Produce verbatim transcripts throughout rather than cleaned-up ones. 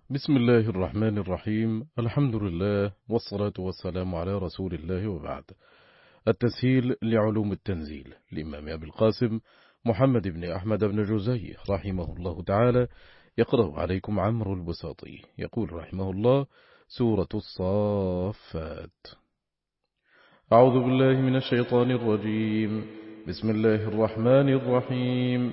بسم الله الرحمن الرحيم. الحمد لله والصلاة والسلام على رسول الله، وبعد. التسهيل لعلوم التنزيل للإمام أبي القاسم محمد بن أحمد بن جزي رحمه الله تعالى، يقرأ عليكم عمرو البساطي. يقول رحمه الله: سورة الصافات. أعوذ بالله من الشيطان الرجيم. بسم الله الرحمن الرحيم.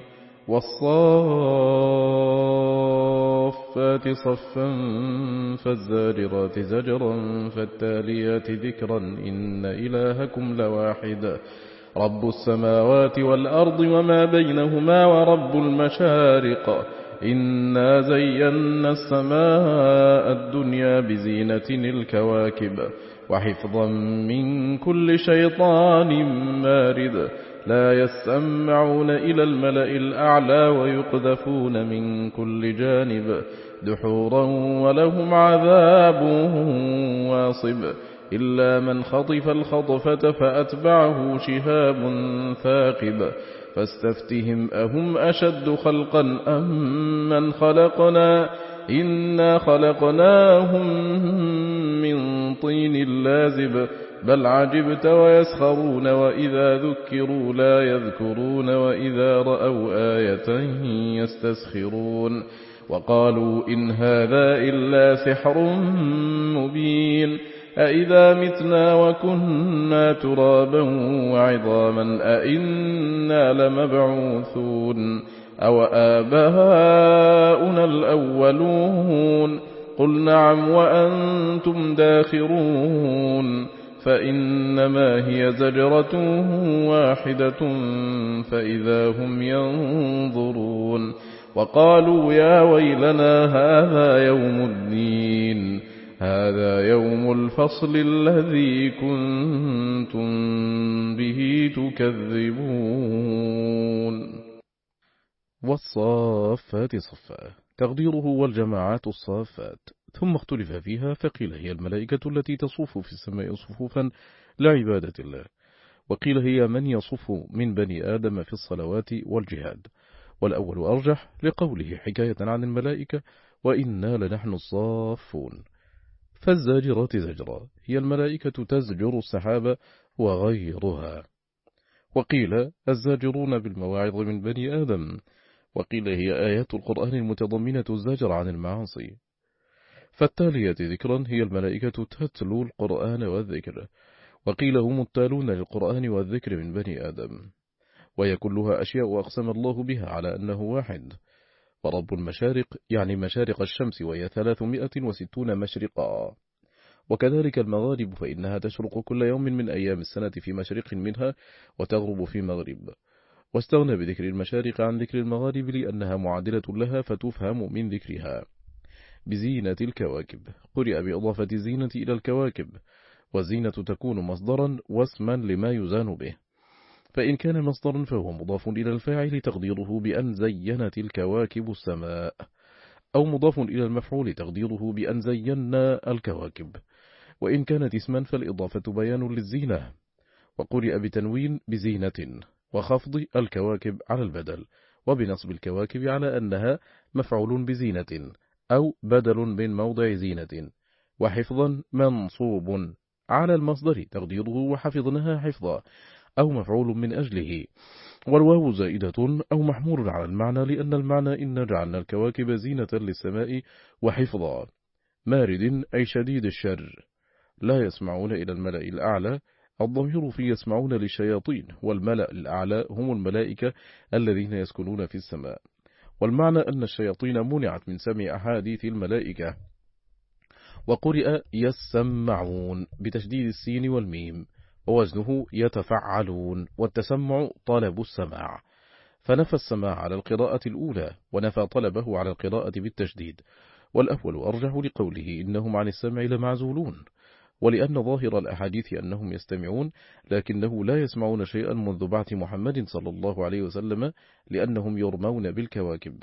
والصافات صفا فالزاجرات زجرا فالتاليات ذكرا إن إلهكم لواحد رب السماوات والأرض وما بينهما ورب المشارق إنا زينا السماء الدنيا بزينة الكواكب وحفظا من كل شيطان مارد لا يسمعون إلى الملأ الأعلى ويقذفون من كل جانب دحورا ولهم عذاب واصب إلا من خطف الخطفة فأتبعه شهاب ثاقب فاستفتهم أهم أشد خلقا أم من خلقنا إنا خلقناهم من طين لازب بل عجبت ويسخرون وإذا ذكروا لا يذكرون وإذا رأوا آية يستسخرون وقالوا إن هذا إلا سحر مبين أإذا متنا وكنا ترابا وعظاما أإنا لمبعوثون أو آباؤنا الأولون قل نعم وأنتم داخرون فإنما هي زجرة واحدة فإذا هم ينظرون وقالوا يا ويلنا هذا يوم الدين هذا يوم الفصل الذي كنتم به تكذبون. والصافات صفا، تقديره والجماعات الصافات. ثم اختلف فيها فقيل هي الملائكة التي تصف في السماء صفوفا لعبادة الله، وقيل هي من يصف من بني آدم في الصلوات والجهاد، والأول أرجح لقوله حكاية عن الملائكة وإنا لنحن الصافون. فالزاجرات زجرا هي الملائكة تزجر السحابة وغيرها، وقيل الزاجرون بالمواعظ من بني آدم، وقيل هي آيات القرآن المتضمنة الزجر عن المعاصي. فالتالية ذكرا هي الملائكة تتلو القرآن والذكر، وقيل هم التالون للقرآن والذكر من بني آدم، وهي كلها أشياء أقسم الله بها على أنه واحد. ورب المشارق يعني مشارق الشمس وهي ثلاثمائة وستون مشرقا، وكذلك المغارب فإنها تشرق كل يوم من أيام السنة في مشرق منها وتغرب في مغرب، واستغنى بذكر المشارق عن ذكر المغارب لأنها معادلة لها فتفهم من ذكرها. بزينة الكواكب قرئ بإضافة الزينة إلى الكواكب، والزينة تكون مصدرا واسما لما يزان به، فإن كان مصدرا فهو مضاف إلى الفاعل تقديره بأن زينت الكواكب السماء، أو مضاف إلى المفعول تقديره بأن زينا الكواكب، وإن كانت اسما فالإضافة بيان للزينة. وقرئ بتنوين بزينة وخفض الكواكب على البدل، وبنصب الكواكب على أنها مفعول بزينة أو بدل من موضع زينة، وحفظا منصوب على المصدر تقديره وحفظناها حفظا، أو مفعول من أجله، والواو زائدة أو محمول على المعنى لأن المعنى إن جعلنا الكواكب زينة للسماء وحفظا. مارد أي شديد الشر. لا يسمعون إلى الملأ الأعلى، الضمير في يسمعون للشياطين، والملأ الأعلى هم الملائكة الذين يسكنون في السماء، والمعنى أن الشياطين منعت من سمع أحاديث الملائكة. وقرئ يسمعون بتشديد السين والميم، ووزنه يتفعلون، والتسمع طلب السماع، فنفى السماع على القراءة الأولى ونفى طلبه على القراءة بالتشديد، والأول أرجح لقوله إنهم عن السمع لمعزولون، ولأن ظاهر الأحاديث أنهم يستمعون لكنه لا يسمعون شيئا منذ بعث محمد صلى الله عليه وسلم، لأنهم يرمون بالكواكب.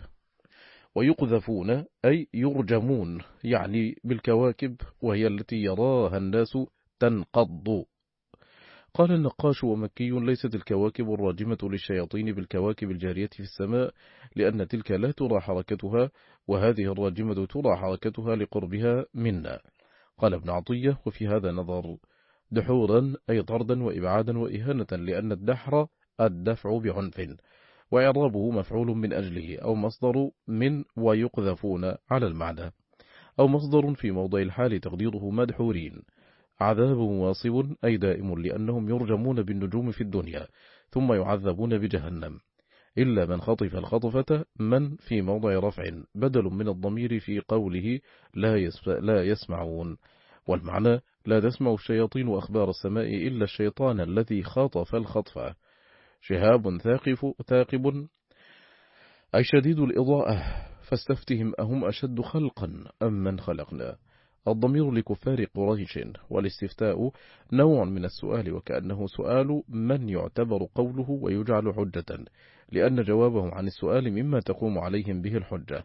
ويقذفون أي يرجمون يعني بالكواكب، وهي التي يراها الناس تنقض. قال النقاش ومكي: ليست الكواكب الراجمة للشياطين بالكواكب الجارية في السماء، لأن تلك لا ترى حركتها، وهذه الراجمة ترى حركتها لقربها منا. قال ابن عطية: وفي هذا نظر، دحورا أي طردا وإبعادا وإهانة، لأن الدحر الدفع بعنف، وإعرابه مفعول من أجله، أو مصدر من ويقذفون على المعنى، أو مصدر في موضع الحال تقديره مدحورين. عذاب واصب أي دائم، لأنهم يرجمون بالنجوم في الدنيا ثم يعذبون بجهنم، إلا من خطف الخطفة من في موضع رفع بدل من الضمير في قوله لا, لا يسمعون. والمعنى: لا تسمع الشياطين أخبار السماء إلا الشيطان الذي خاطف الخطفة. شهاب ثاقف ثاقب أي شديد الإضاءة، فاستفتهم أهم أشد خلقا أم من خلقنا. الضمير لكفار قريش، والاستفتاء نوع من السؤال، وكأنه سؤال من يعتبر قوله ويجعل حجة، لأن جوابهم عن السؤال مما تقوم عليهم به الحجة.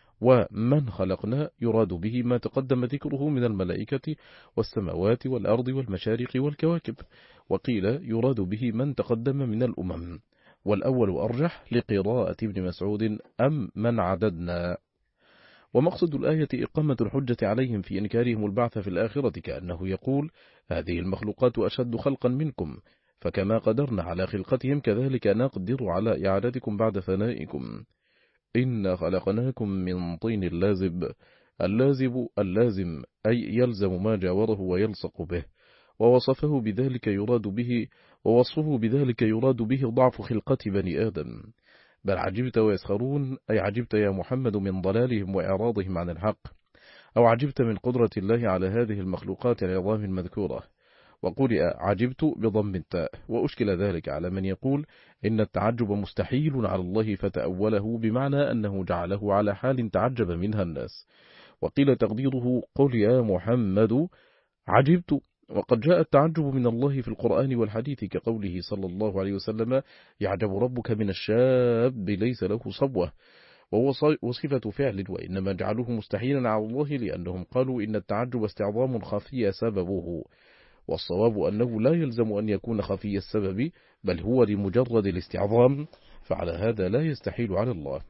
ومن خلقنا يراد به ما تقدم ذكره من الملائكة والسماوات والأرض والمشارق والكواكب، وقيل يراد به من تقدم من الأمم، والأول أرجح لقراءة ابن مسعود: أم من عددنا. ومقصد الآية إقامة الحجة عليهم في إنكارهم البعث في الآخرة، كأنه يقول: هذه المخلوقات أشد خلقا منكم، فكما قدرنا على خلقتهم كذلك نقدر على إعادتكم بعد فنائكم. إنا خلقناكم من طين لازب. اللازب اللازم أي يلزم ما جاوره ويلصق به، ووصفه بذلك يراد به ووصفه بذلك يراد به ضعف خلقة بني آدم. بل عجبت ويسخرون أي عجبت يا محمد من ضلالهم وإعراضهم عن الحق، أو عجبت من قدرة الله على هذه المخلوقات العظام المذكورة. وقرئ عجبت بضم التاء، وأشكل ذلك على من يقول إن التعجب مستحيل على الله، فتأوله بمعنى أنه جعله على حال تعجب منها الناس. وقيل تقديره: قل يا محمد عجبت. وقد جاء التعجب من الله في القرآن والحديث، كقوله صلى الله عليه وسلم: يعجب ربك من الشاب ليس له صبوة، وهو وصفة فعل، وإنما جعلوه مستحيلا على الله لأنهم قالوا إن التعجب استعظام خفي سببه، والصواب أنه لا يلزم أن يكون خفي السبب، بل هو لمجرد الاستعظام، فعلى هذا لا يستحيل على الله.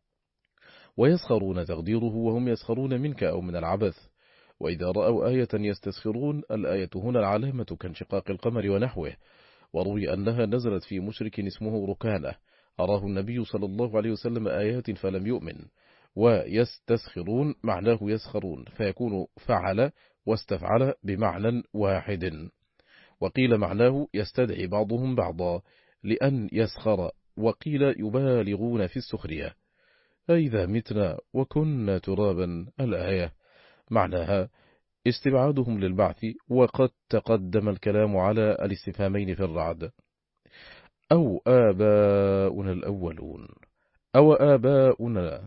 ويسخرون تقديره: وهم يسخرون منك أو من العبث. وإذا رأوا آية يستسخرون، الآية هنا العلامة كانشقاق القمر ونحوه. وروي أنها نزلت في مشرك اسمه ركانة، أراه النبي صلى الله عليه وسلم آيات فلم يؤمن. ويستسخرون معناه يسخرون، فيكون فعل واستفعل بمعنى واحد. وقيل معناه يستدعي بعضهم بعضا لأن يسخر، وقيل يبالغون في السخرية. أئذا متنا وكنا ترابا. الآية معناها استبعادهم للبعث، وقد تقدم الكلام على الاستفهامين في الرعد. أو آباؤنا الأولون، أو آباؤنا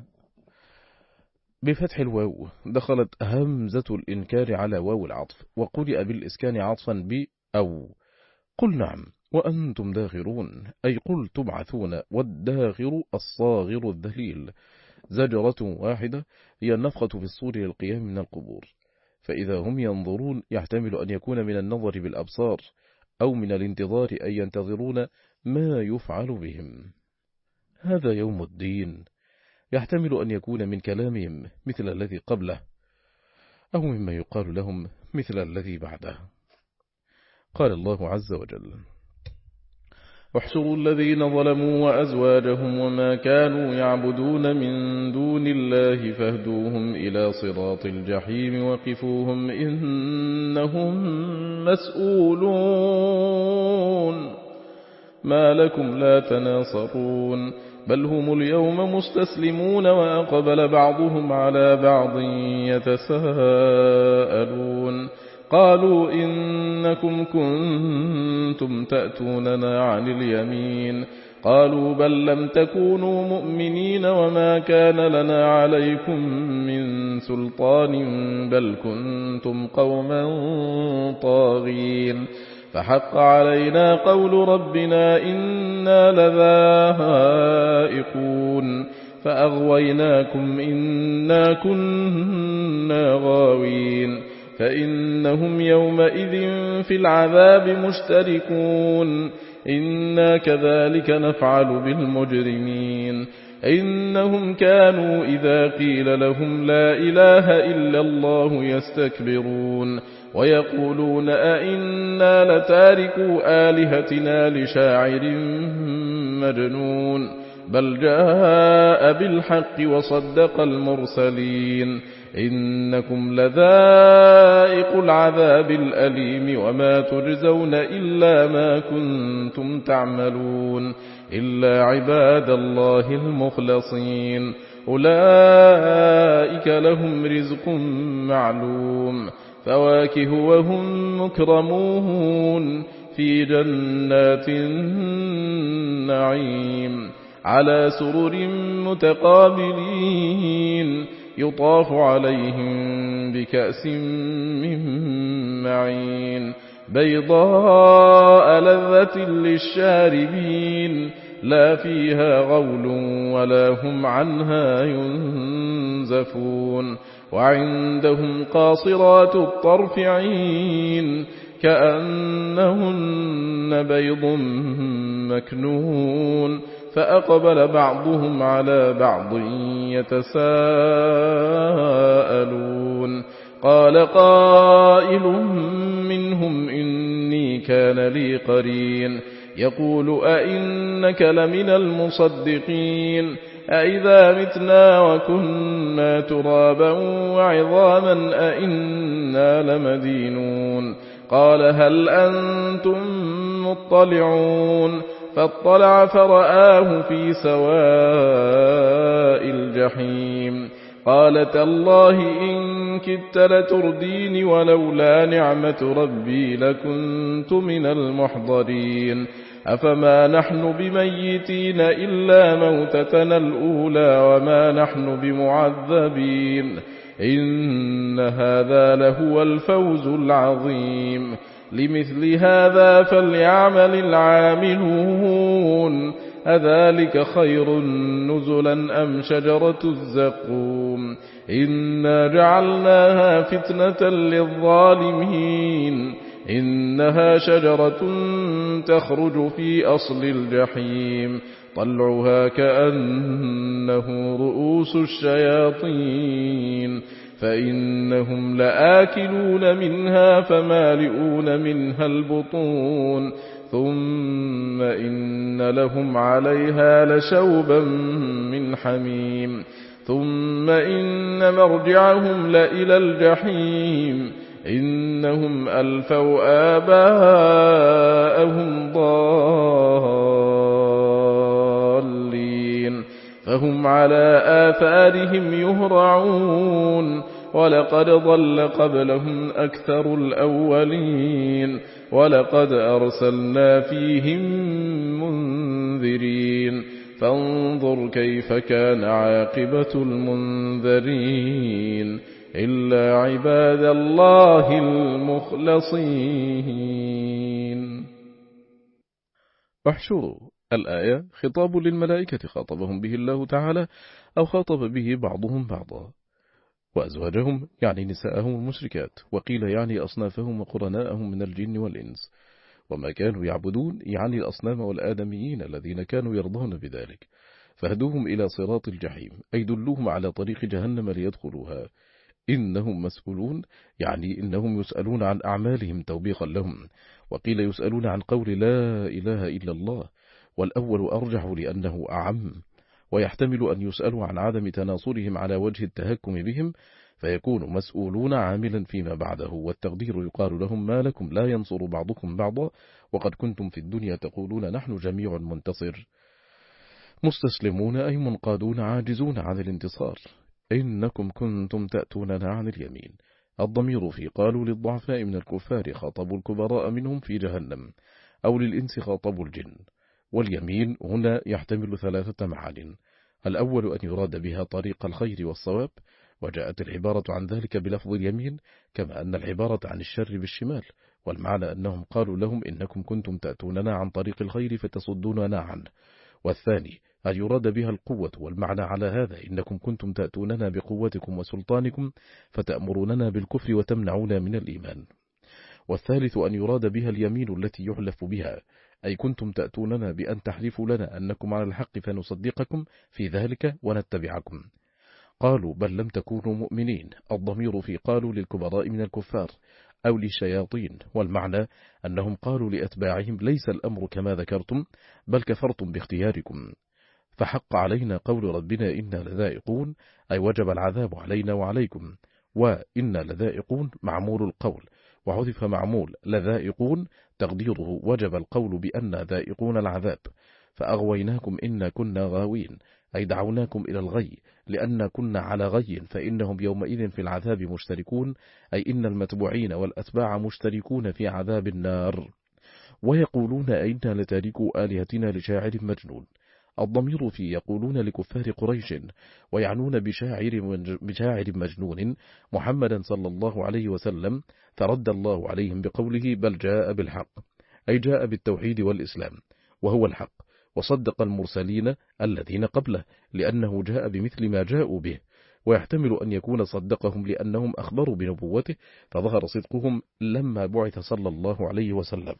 بفتح الواو، دخلت همزة الإنكار على واو العطف، وقرئ بالإسكان عطفا ب أو. قل نعم وأنتم داخرون، أي قل تبعثون، والداخر الصاغر الذليل. زجرة واحدة هي النفخة في الصور للقيام من القبور، فإذا هم ينظرون يحتمل أن يكون من النظر بالأبصار، أو من الانتظار أن ينتظرون ما يفعل بهم. هذا يوم الدين، يحتمل أن يكون من كلامهم مثل الذي قبله، أو مما يقال لهم مثل الذي بعده. قال الله عز وجل: احشروا الذين ظلموا وأزواجهم وما كانوا يعبدون من دون الله فاهدوهم إلى صراط الجحيم وقفوهم إنهم مسؤولون. ما لكم لا تناصرون بل هم اليوم مستسلمون وأقبل بعضهم على بعض يتساءلون. قالوا إنكم كنتم تأتوننا عن اليمين قالوا بل لم تكونوا مؤمنين وما كان لنا عليكم من سلطان بل كنتم قوما طاغين فحق علينا قول ربنا إنا لذائقون فأغويناكم إنا كنا غاوين فإنهم يومئذ في العذاب مشتركون إنا كذلك نفعل بالمجرمين إنهم كانوا إذا قيل لهم لا إله إلا الله يستكبرون ويقولون أئنا لتاركوا آلهتنا لشاعر مجنون بل جاء بالحق وصدق المرسلين إنكم لذائق العذاب الأليم وما تجزون إلا ما كنتم تعملون إلا عباد الله المخلصين أولئك لهم رزق معلوم فواكه وهم مكرمون في جنات النعيم على سرر متقابلين يطاف عليهم بكأس من معين بيضاء لذة للشاربين لا فيها غول ولا هم عنها ينزفون وعندهم قاصرات الطرف عين كأنهن بيض مكنون فأقبل بعضهم على بعض يتساءلون قال قائل منهم إني كان لي قرين يقول أئنك لمن المصدقين أئذا متنا وكنا ترابا وعظاما أئنا لمدينون قال هل أنتم مطلعون فاطلع فرآه في سواء الجحيم قال تالله إن كدت لتردين ولولا نعمة ربي لكنت من المحضرين أفما نحن بميتين إلا موتتنا الأولى وما نحن بمعذبين إن هذا لهو الفوز العظيم لمثل هذا فليعمل العاملون أذلك خير نزلا أم شجرة الزقوم إنا جعلناها فتنة للظالمين إنها شجرة تخرج في أصل الجحيم طلعها كأنه رؤوس الشياطين فإنهم لآكلون منها فمالئون منها البطون ثم إن لهم عليها لشوبا من حميم ثم إن مرجعهم لإلى الجحيم إنهم ألفوا آباءهم ضالين فهم على آثارهم يهرعون ولقد ضل قبلهم أكثر الأولين ولقد أرسلنا فيهم منذرين فانظر كيف كان عاقبة المنذرين إلا عباد الله المخلصين. احشروا الآية خطاب للملائكة خاطبهم به الله تعالى أو خاطب به بعضهم بعضا وأزواجهم يعني نساءهم المشركات وقيل يعني أصنافهم وقرناءهم من الجن والإنس وما كانوا يعبدون يعني الأصنام والآدميين الذين كانوا يرضون بذلك فهدوهم إلى صراط الجحيم أي دلوهم على طريق جهنم ليدخلوها إنهم مسؤولون يعني إنهم يسألون عن أعمالهم توبيخا لهم وقيل يسألون عن قول لا إله إلا الله والأول أرجح لأنه أعم ويحتمل أن يسألوا عن عدم تناصرهم على وجه التهكم بهم فيكون مسؤولون عاملا فيما بعده والتقدير يقال لهم ما لكم لا ينصر بعضكم بعضا وقد كنتم في الدنيا تقولون نحن جميع منتصر مستسلمون أي منقادون عاجزون عن الانتصار إنكم كنتم تأتوننا عن اليمين الضمير في قالوا للضعفاء من الكفار خاطبوا الكبراء منهم في جهنم أو للإنس خاطبوا الجن واليمين هنا يحتمل ثلاثة معان الأول أن يراد بها طريق الخير والصواب وجاءت العبارة عن ذلك بلفظ اليمين كما أن العبارة عن الشر بالشمال والمعنى أنهم قالوا لهم إنكم كنتم تأتوننا عن طريق الخير فتصدوننا عنه والثاني أن يراد بها القوة، والمعنى على هذا إنكم كنتم تأتوننا بقوتكم وسلطانكم فتأمروننا بالكفر وتمنعونا من الإيمان. والثالث أن يراد بها اليمين التي يحلف بها، أي كنتم تأتوننا بأن تحلفوا لنا أنكم على الحق فنصدقكم في ذلك ونتبعكم. قالوا بل لم تكونوا مؤمنين. الضمير في قالوا للكبراء من الكفار أو للشياطين، والمعنى أنهم قالوا لأتباعهم ليس الأمر كما ذكرتم بل كفرتم باختياركم. فحق علينا قول ربنا إنا لذائقون، أي وجب العذاب علينا وعليكم. وإنا لذائقون معمول القول، وحذف معمول لذائقون تقديره وجب القول بأن ذائقون العذاب. فأغويناكم إنا كنا غاوين، أي دعوناكم إلى الغي لأن كنا على غي، فإنهم يومئذ في العذاب مشتركون، أي إن المتبوعين والأتباع مشتركون في عذاب النار. ويقولون أئنا لتاركوا آلهتنا لشاعر مجنون. الضمير في يقولون لكفار قريش، ويعنون بشاعر, بشاعر مجنون محمدا صلى الله عليه وسلم، فرد الله عليهم بقوله بل جاء بالحق، أي جاء بالتوحيد والإسلام وهو الحق، وصدق المرسلين الذين قبله لأنه جاء بمثل ما جاءوا به، ويحتمل أن يكون صدقهم لأنهم أخبروا بنبوته فظهر صدقهم لما بعث صلى الله عليه وسلم.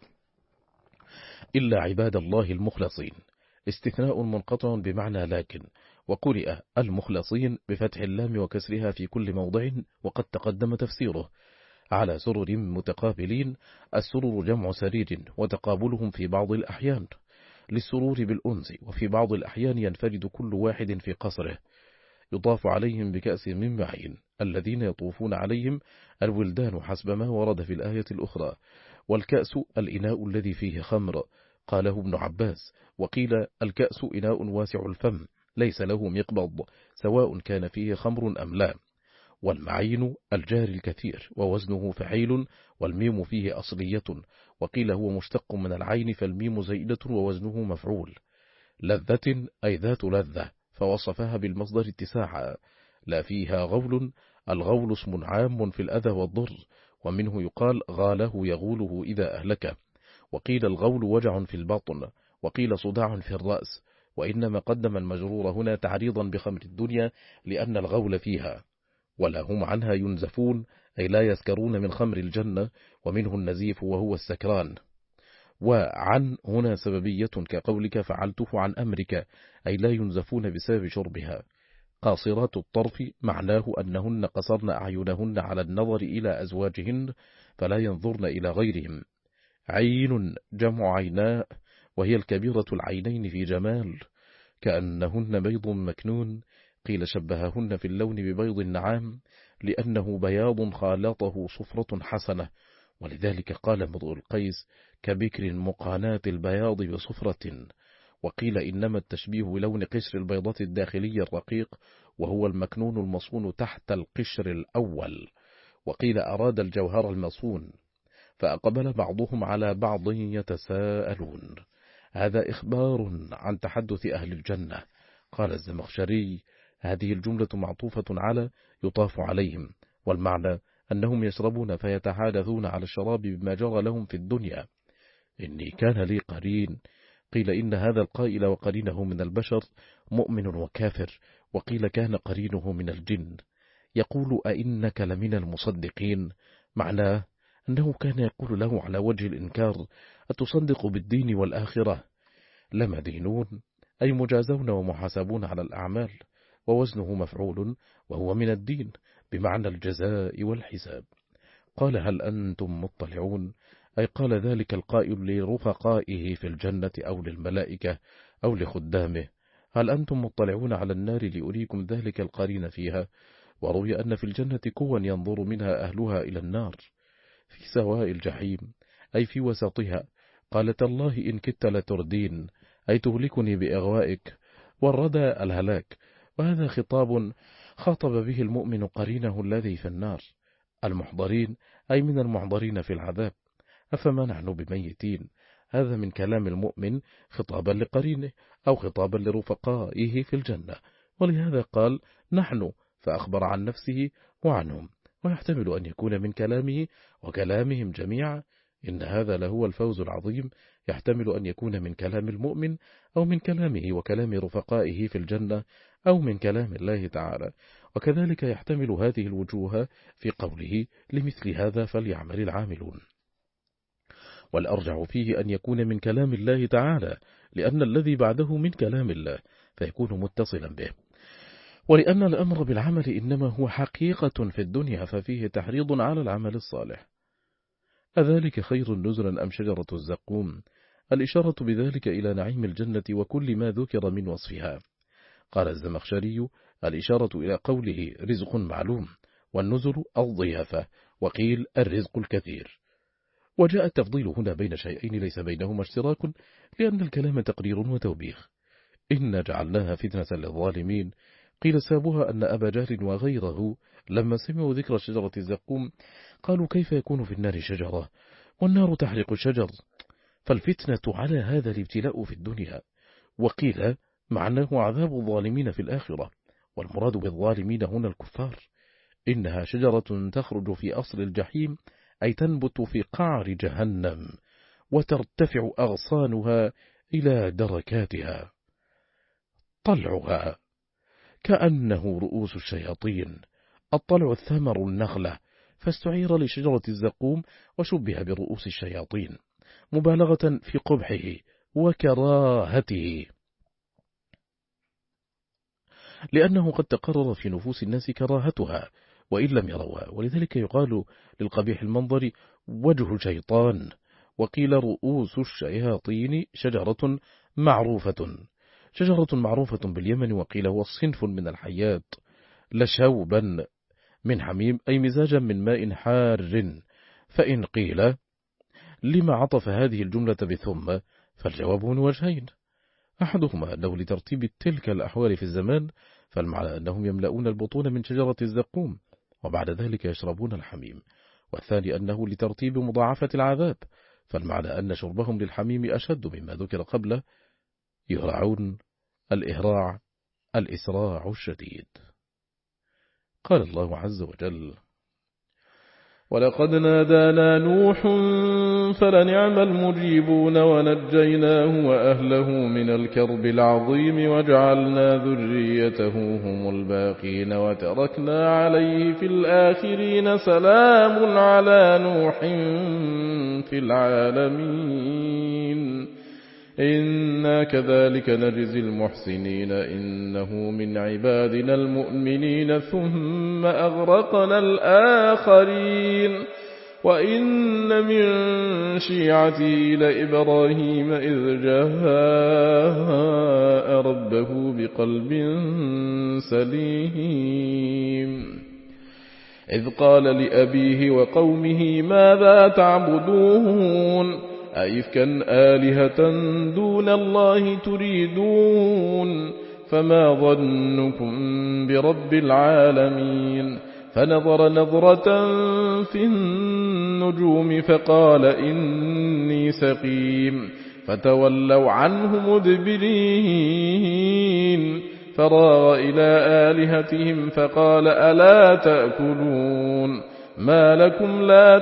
إلا عباد الله المخلصين، استثناء منقطع بمعنى لكن، وقرئ المخلصين بفتح اللام وكسرها في كل موضع، وقد تقدم تفسيره. على سرر متقابلين، السرر جمع سرير، وتقابلهم في بعض الأحيان للسرور بالأنس، وفي بعض الأحيان ينفرد كل واحد في قصره. يطاف عليهم بكأس من معين، الذين يطوفون عليهم الولدان حسب ما ورد في الآية الأخرى. والكأس الإناء الذي فيه خمر، قاله ابن عباس. وقيل الكأس إناء واسع الفم ليس له مقبض، سواء كان فيه خمر أم لا. والمعين الجار الكثير، ووزنه فعيل، والميم فيه أصلية، وقيل هو مشتق من العين فالميم زائدة ووزنه مفعول. لذة أي ذات لذة، فوصفها بالمصدر اتساعا، لا فيها غول. الغول اسم عام في الأذى والضر، ومنه يقال غاله يغوله إذا أهلك. وقيل الغول وجع في البطن، وقيل صداع في الرأس، وإنما قدم المجرور هنا تعريضا بخمر الدنيا لأن الغول فيها. ولا هم عنها ينزفون، أي لا يسكرون من خمر الجنة، ومنه النزيف وهو السكران. وعن هنا سببية كقولك فعلته عن أمرك، أي لا ينزفون بسبب شربها. قاصرات الطرف معناه أنهن قصرن أعينهن على النظر إلى أزواجهن فلا ينظرن إلى غيرهم. عين جمع عيناء، وهي الكبيرة العينين في جمال، كأنهن بيض مكنون. قيل شبههن في اللون ببيض النعام لأنه بياض خالطه صفرة حسنة، ولذلك قال امرؤ القيس كبكر مقاناة البياض بصفرة. وقيل إنما التشبيه بلون قشر البيضة الداخلي الرقيق، وهو المكنون المصون تحت القشر الأول. وقيل أراد الجوهر المصون. فأقبل بعضهم على بعض يتساءلون. هذا إخبار عن تحدث أهل الجنة. قال الزمخشري هذه الجملة معطوفة على يطاف عليهم، والمعنى أنهم يشربون فيتحادثون على الشراب بما جرى لهم في الدنيا. إني كان لي قرين، قيل إن هذا القائل وقرينه من البشر مؤمن وكافر، وقيل كان قرينه من الجن. يقول أئنك لمن المصدقين، معناه أنه كان يقول له على وجه الإنكار أتصدق بالدين والآخرة. لمدينون أي مجازون ومحاسبون على الأعمال، ووزنه مفعول وهو من الدين بمعنى الجزاء والحساب. قال هل أنتم مطلعون، أي قال ذلك القائل لرفقائه في الجنة أو للملائكة أو لخدامه، هل أنتم مطلعون على النار لأريكم ذلك القرين فيها. وروي أن في الجنة كوا ينظر منها أهلها إلى النار في سواء الجحيم، أي في وسطها. قالت الله إن كدت لتردين، أي تهلكني بإغوائك، والردى الهلاك. وهذا خطاب خاطب به المؤمن قرينه الذي في النار، المحضرين أي من المحضرين في العذاب. أفما نحن بميتين، هذا من كلام المؤمن خطابا لقرينه أو خطابا لرفقائه في الجنة، ولهذا قال نحن فأخبر عن نفسه وعنهم. ويحتمل أن يكون من كلامه وكلامهم جميعا إن هذا لهو الفوز العظيم، يحتمل أن يكون من كلام المؤمن أو من كلامه وكلام رفقائه في الجنة أو من كلام الله تعالى، وكذلك يحتمل هذه الوجوه في قوله لمثل هذا فليعمل العاملون. والأرجع فيه أن يكون من كلام الله تعالى، لأن الذي بعده من كلام الله فيكون متصلا به، ولأن الأمر بالعمل إنما هو حقيقة في الدنيا ففيه تحريض على العمل الصالح. أذلك خير نزلا أم شجرة الزقوم؟ الإشارة بذلك إلى نعيم الجنة وكل ما ذكر من وصفها. قال الزمخشري: الإشارة إلى قوله رزق معلوم، والنزل الضيافة، وقيل الرزق الكثير. وجاء التفضيل هنا بين شيئين ليس بينهما اشتراك، لأن الكلام تقرير وتوبيخ. إنا جعلناها فتنة للظالمين. قيل سابها أن أبا جهل وغيره لما سمعوا ذكر شجرة الزقوم قالوا: كيف يكون في النار شجرة والنار تحرق الشجر؟ فالفتنة على هذا الابتلاء في الدنيا. وقيل معناه عذاب الظالمين في الآخرة، والمراد بالظالمين هنا الكفار. إنها شجرة تخرج في أصل الجحيم، أي تنبت في قعر جهنم، وترتفع أغصانها إلى دركاتها. طلعها كأنه رؤوس الشياطين. الطلع الثمر النخلة، فاستعير لشجرة الزقوم وشبه برؤوس الشياطين، مبالغة في قبحه وكراهته، لأنه قد تقرر في نفوس الناس كراهتها وإن لم يروها، ولذلك يقال للقبيح المنظر وجه شيطان. وقيل رؤوس الشياطين شجرة معروفة شجرة معروفة باليمن، وقيل هو الصنف من الحيات، لشوبا من حميم، أي مزاجا من ماء حار. فإن قيل لما عطف هذه الجملة بثم، فالجواب من وجهين: أحدهما أنه لترتيب تلك الأحوال في الزمان، فالمعنى أنهم يملؤون البطون من شجرة الزقوم وبعد ذلك يشربون الحميم، والثاني أنه لترتيب مضاعفة العذاب، فالمعنى أن شربهم للحميم أشد مما ذكر قبله، يهرعون الإهراع الإسراع الشديد. قال الله عز وجل: ولقد نادانا نوح فلنعم المجيبون ونجيناه وأهله من الكرب العظيم وجعلنا ذريته هم الباقين وتركنا عليه في الآخرين سلام على نوح في العالمين إنا كذلك نجزي المحسنين إنه من عبادنا المؤمنين ثم أغرقنا الآخرين وإن من شيعته لإبراهيم إذ جاء ربه بقلب سليم إذ قال لأبيه وقومه ماذا تعبدون أئفكا آلهة دون الله تريدون فما ظنكم برب العالمين فنظر نظرة في النجوم فقال إني سقيم فتولوا عنه مدبرين فراغ إلى آلهتهم فقال ألا تأكلون ما لكم لا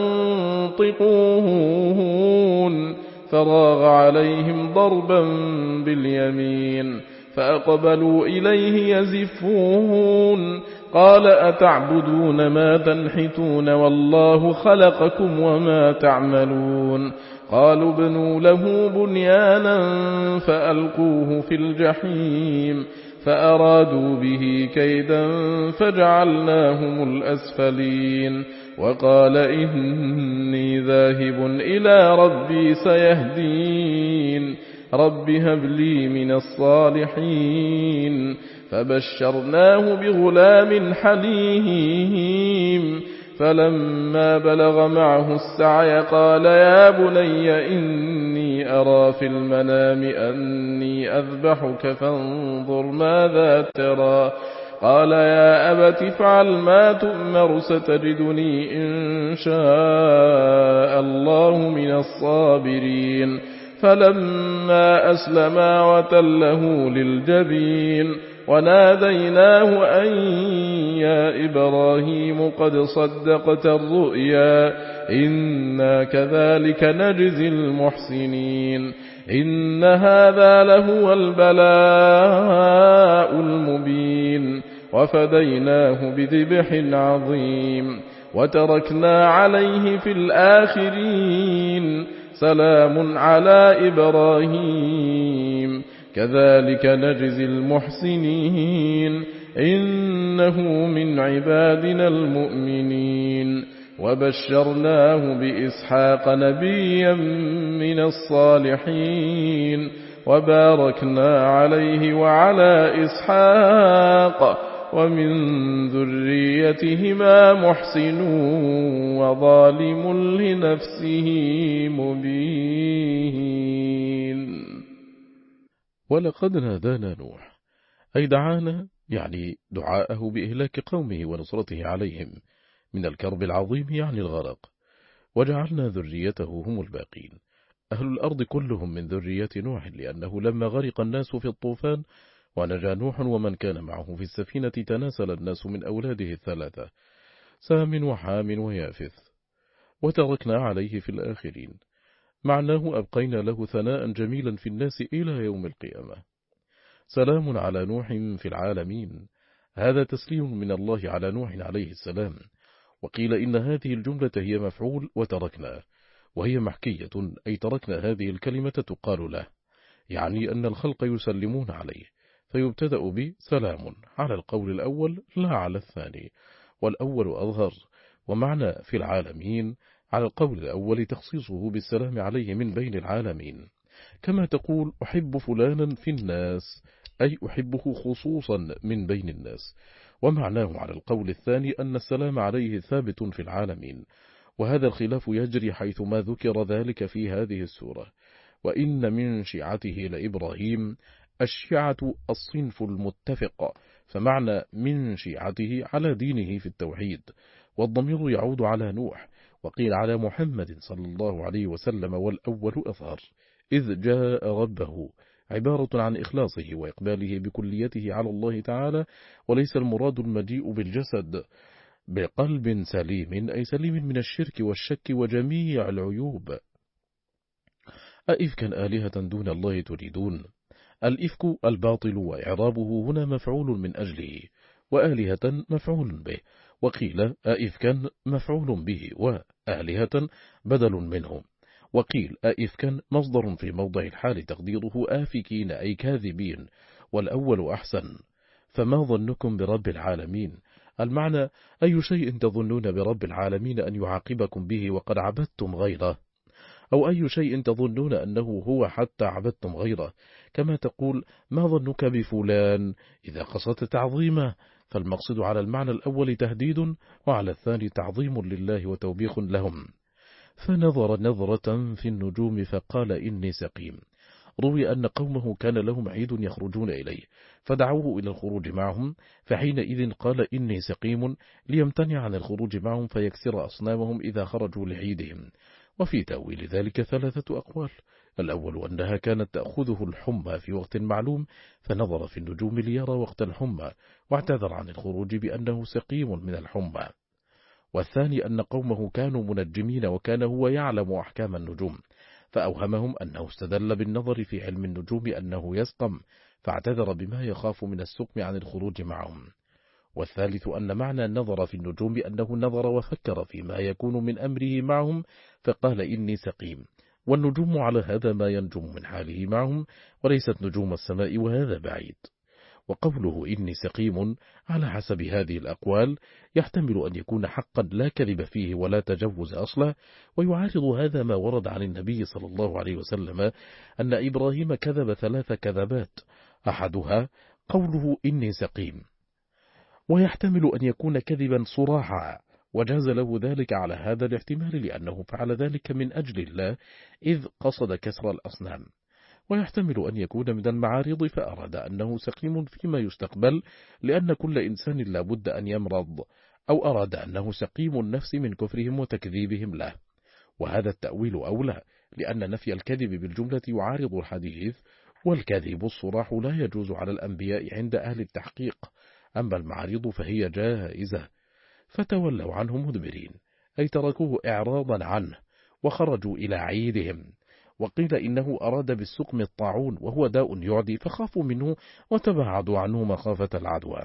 تنطقون فراغ عليهم ضربا باليمين فأقبلوا إليه يزفون قال أتعبدون ما تنحتون والله خلقكم وما تعملون قالوا ابنوا له بنيانا فألقوه في الجحيم فأرادوا به كيدا فجعلناهم الأسفلين وقال إني ذاهب إلى ربي سيهدين رب هب لي من الصالحين فبشرناه بغلام حليم فلما بلغ معه السعي قال يا بني إني أرى في المنام أني أذبحك فانظر ماذا ترى قال يا أبت افعل ما تؤمر ستجدني إن شاء الله من الصابرين فلما أسلما وتله للجبين وناديناه أن يا إبراهيم قد صدقت الرؤيا إنا كذلك نجزي المحسنين إن هذا لهو البلاء المبين وفديناه بذبح عظيم وتركنا عليه في الآخرين سلام على إبراهيم كذلك نجزي المحسنين إنه من عبادنا المؤمنين وبشرناه بإسحاق نبيا من الصالحين وباركنا عليه وعلى إسحاق ومن ذريتهما محسن وظالم لنفسه مبين. ولقد نادانا نوح أي دعانا، يعني دعاءه بإهلاك قومه ونصرته عليهم من الكرب العظيم يعني الغرق، وجعلنا ذريته هم الباقين. أهل الأرض كلهم من ذرية نوح، لأنه لما غرق الناس في الطوفان ونجا نوح ومن كان معه في السفينة تناسل الناس من أولاده الثلاثة سام وحام ويافث، وتركنا عليه في الآخرين. معناه أبقينا له ثناء جميلا في الناس إلى يوم القيامة. سلام على نوح في العالمين، هذا تسليم من الله على نوح عليه السلام. وقيل إن هذه الجملة هي مفعول وتركنا، وهي محكية، أي تركنا هذه الكلمة تقال له، يعني أن الخلق يسلمون عليه، فيبتدأ بسلام على القول الأول لا على الثاني، والأول أظهر. ومعنى في العالمين على القول الأول تخصيصه بالسلام عليه من بين العالمين، كما تقول أحب فلانا في الناس، أي أحبه خصوصا من بين الناس. ومعناه على القول الثاني أن السلام عليه ثابت في العالمين، وهذا الخلاف يجري حيث ما ذكر ذلك في هذه السورة. وإن من شيعته لإبراهيم، الشيعة الصنف المتفق، فمعنى من شيعته على دينه في التوحيد، والضمير يعود على نوح، وقيل على محمد صلى الله عليه وسلم، والأول أظهر، إذ جاء ربه، عبارة عن إخلاصه وإقباله بكليته على الله تعالى، وليس المراد المجيء بالجسد، بقلب سليم، أي سليم من الشرك والشك وجميع العيوب. أئفكا آلهة دون الله تريدون، الإفك الباطل، وإعرابه هنا مفعول من أجله، وآلهة مفعول به. وقيل أئفكا مفعول به، وآلهة بدل منه. وقيل أئفكا مصدر في موضع الحال تقديره آفكين، أي كاذبين، والأول أحسن. فما ظنكم برب العالمين؟ المعنى أي شيء تظنون برب العالمين أن يعاقبكم به وقد عبدتم غيره، أو أي شيء تظنون أنه هو حتى عبدتم غيره، كما تقول ما ظنك بفلان إذا قصدت تعظيمه، فالمقصد على المعنى الأول تهديد، وعلى الثاني تعظيم لله وتوبيخ لهم. فنظر نظرة في النجوم فقال إني سقيم. روي أن قومه كان لهم عيد يخرجون إليه، فدعوه إلى الخروج معهم، فحينئذ قال إني سقيم ليمتنع عن الخروج معهم فيكسر أصنامهم إذا خرجوا لعيدهم. وفي تأويل ذلك ثلاثة أقوال: الأول أنها كانت تأخذه الحمى في وقت معلوم، فنظر في النجوم ليرى وقت الحمى، واعتذر عن الخروج بأنه سقيم من الحمى. والثاني أن قومه كانوا منجمين، وكان هو يعلم أحكام النجوم، فأوهمهم أنه استدل بالنظر في علم النجوم أنه يسقم، فاعتذر بما يخاف من السقم عن الخروج معهم. والثالث أن معنى النظر في النجوم أنه نظر وفكر فيما يكون من أمره معهم، فقال إني سقيم. والنجوم على هذا ما ينجم من حاله معهم، وليست نجوم السماء، وهذا بعيد. وقوله إني سقيم على حسب هذه الأقوال يحتمل أن يكون حقا لا كذب فيه ولا تجوز أصلا، ويعارض هذا ما ورد عن النبي صلى الله عليه وسلم أن إبراهيم كذب ثلاث كذبات، أحدها قوله إني سقيم، ويحتمل أن يكون كذبا صراحا، وجاز له ذلك على هذا الاحتمال لأنه فعل ذلك من أجل الله إذ قصد كسر الأصنام. ويحتمل أن يكون من المعارض فأراد أنه سقيم فيما يستقبل، لأن كل إنسان لا بد أن يمرض، أو أراد أنه سقيم النفس من كفرهم وتكذيبهم له. وهذا التأويل أولى، لأن نفي الكذب بالجملة يعارض الحديث، والكذب الصراح لا يجوز على الأنبياء عند أهل التحقيق، أما المعارض فهي جائزة، فتولوا عنه مدبرين، أي تركوه إعراضا عنه وخرجوا إلى عيدهم. وقيل إنه أراد بالسقم الطاعون وهو داء يعدي فخافوا منه وتباعدوا عنه مخافة العدوى.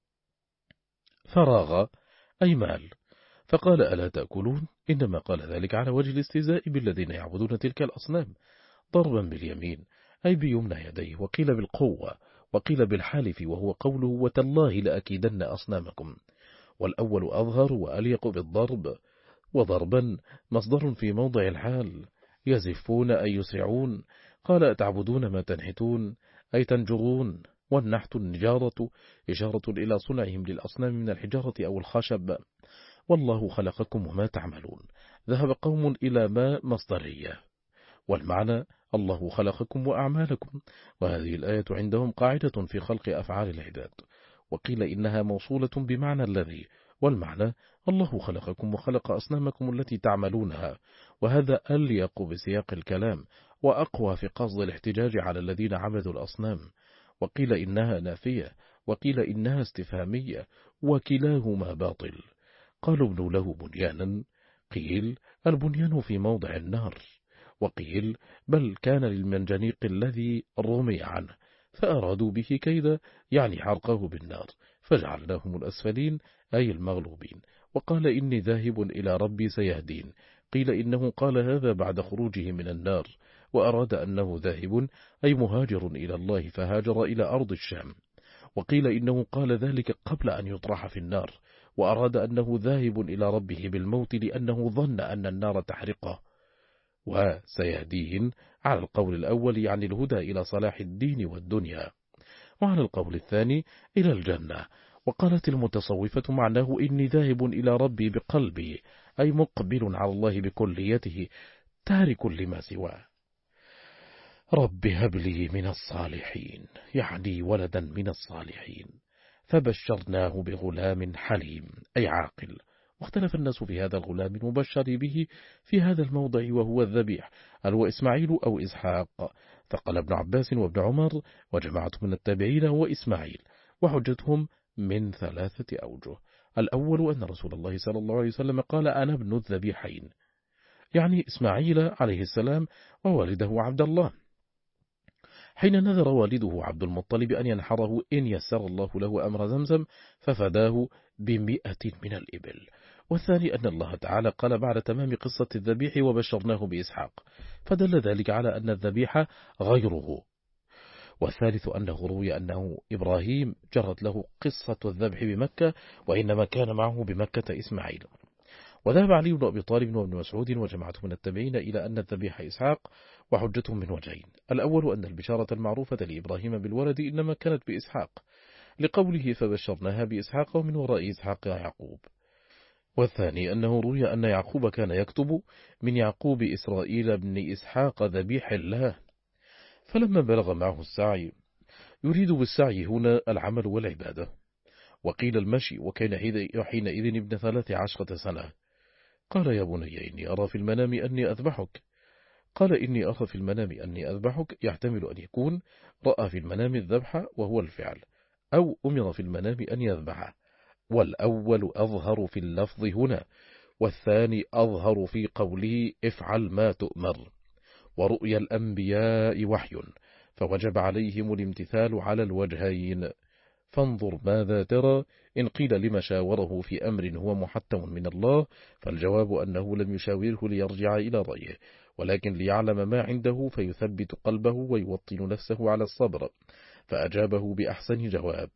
فراغ أي مال، فقال ألا تأكلون، إنما قال ذلك على وجه الاستهزاء بالذين يعبدون تلك الأصنام، ضربا باليمين أي بيمنى يديه، وقيل بالقوة، وقيل بالحالف وهو قوله وتالله لأكيدن أصنامكم، والأول أظهر وأليق بالضرب. وضربا مصدر في موضع الحال، يزفون أي يسرعون. قال أتعبدون ما تنحتون أي تنجرون، والنحت النجارة إشارة إلى صنعهم للأصنام من الحجارة أو الخشب. والله خلقكم وما تعملون، ذهب قوم إلى ما مصدرية، والمعنى الله خلقكم وأعمالكم. وهذه الآية عندهم قاعدة في خلق أفعال العباد، وقيل إنها موصولة بمعنى الذي، والمعنى الله خلقكم وخلق أصنامكم التي تعملونها، وهذا أليق بسياق الكلام وأقوى في قصد الاحتجاج على الذين عبدوا الأصنام. وقيل إنها نافية، وقيل إنها استفهامية، وكلاهما باطل. قالوا ابنوا له بنيانا، قيل البنيان في موضع النار، وقيل بل كان للمنجنيق الذي رمي عنه فأرادوا به كيدا يعني حرقه بالنار فجعلناهم الأسفلين أي المغلوبين. وقال إني ذاهب إلى ربي سيهدين، قيل إنه قال هذا بعد خروجه من النار، وأراد أنه ذاهب أي مهاجر إلى الله فهاجر إلى أرض الشام. وقيل إنه قال ذلك قبل أن يطرح في النار، وأراد أنه ذاهب إلى ربه بالموت لأنه ظن أن النار تحرقه. وسيهديهن على القول الأول يعني الهدى إلى صلاح الدين والدنيا، وعلى القول الثاني إلى الجنة. وقالت المتصوفة معناه إني ذاهب إلى ربي بقلبي أي مقبل على الله بكليته تارك لما سواه. رب هب لي من الصالحين يعني ولدا من الصالحين، فبشرناه بغلام حليم أي عاقل. واختلف الناس في هذا الغلام المبشر به في هذا الموضع وهو الذبيح، هل هو إسماعيل أو إسحاق؟ فقال ابن عباس وابن عمر وجماعة من التابعين هو إسماعيل، وحجتهم من ثلاثة أوجه. الأول أن رسول الله صلى الله عليه وسلم قال أنا ابن الذبيحين، يعني إسماعيل عليه السلام ووالده عبد الله، حين نذر والده عبد المطلب أن ينحره إن يسر الله له أمر زمزم ففداه بمئة من الإبل. والثاني أن الله تعالى قال بعد تمام قصة الذبيح وبشرناه بإسحاق، فدل ذلك على أن الذبيح غيره. والثالث أنه روي أنه إبراهيم جرت له قصة الذبح بمكة، وإنما كان معه بمكة إسماعيل. وذهب علي بن أبي طالب وابن مسعود وجماعة من التابعين إلى أن الذبيح إسحاق، وحجتهم من وجهين. الأول أن البشارة المعروفة لإبراهيم بالولد إنما كانت بإسحاق لقوله فبشرناها بإسحاق ومن وراء إسحاق يعقوب. والثاني أنه روي أن يعقوب كان يكتب من يعقوب إسرائيل بن إسحاق ذبيح الله، فلما بلغ معه السعي، يريد بالسعي هنا العمل والعبادة. وقيل المشي، وكان حينئذ ابن ثلاث عشرة سنة. قال يا بني إني أرى في المنام أني أذبحك، قال إني أرى في المنام أني أذبحك يحتمل أن يكون رأى في المنام الذبح وهو الفعل، أو أمر في المنام أن يذبح، والأول أظهر في اللفظ هنا، والثاني أظهر في قوله افعل ما تؤمر. ورؤيا الأنبياء وحي، فوجب عليهم الامتثال على الوجهين، فانظر ماذا ترى. إن قيل لما شاوره في أمر هو محتم من الله، فالجواب أنه لم يشاوره ليرجع إلى رأيه، ولكن ليعلم ما عنده فيثبت قلبه ويوطن نفسه على الصبر، فأجابه بأحسن جواب.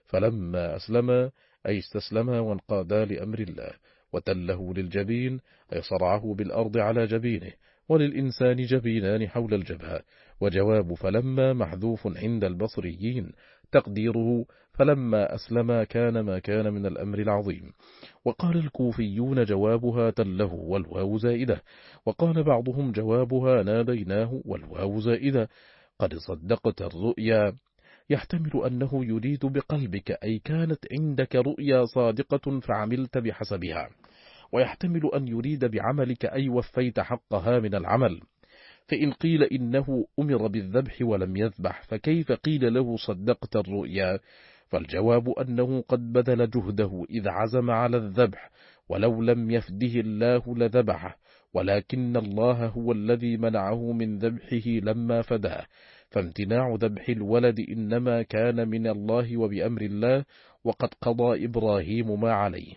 فلما أسلم أي استسلم وانقادا لأمر الله، وتله للجبين أي صرعه بالأرض على جبينه، وللإنسان جبينان حول الجبهة. وجواب فلما محذوف عند البصريين، تقديره فلما أسلم كان ما كان من الأمر العظيم. وقال الكوفيون جوابها تله والواو زائدة، وقال بعضهم جوابها ناديناه والواو زائدة. قد صدقت الرؤيا، يحتمل أنه يريد بقلبك أي كانت عندك رؤيا صادقة فعملت بحسبها، ويحتمل أن يريد بعملك أي وفيت حقها من العمل. فإن قيل إنه أمر بالذبح ولم يذبح، فكيف قيل له صدقت الرؤيا؟ فالجواب أنه قد بذل جهده إذ عزم على الذبح، ولو لم يفده الله لذبحه، ولكن الله هو الذي منعه من ذبحه لما فداه، فامتناع ذبح الولد إنما كان من الله وبأمر الله، وقد قضى إبراهيم ما عليه.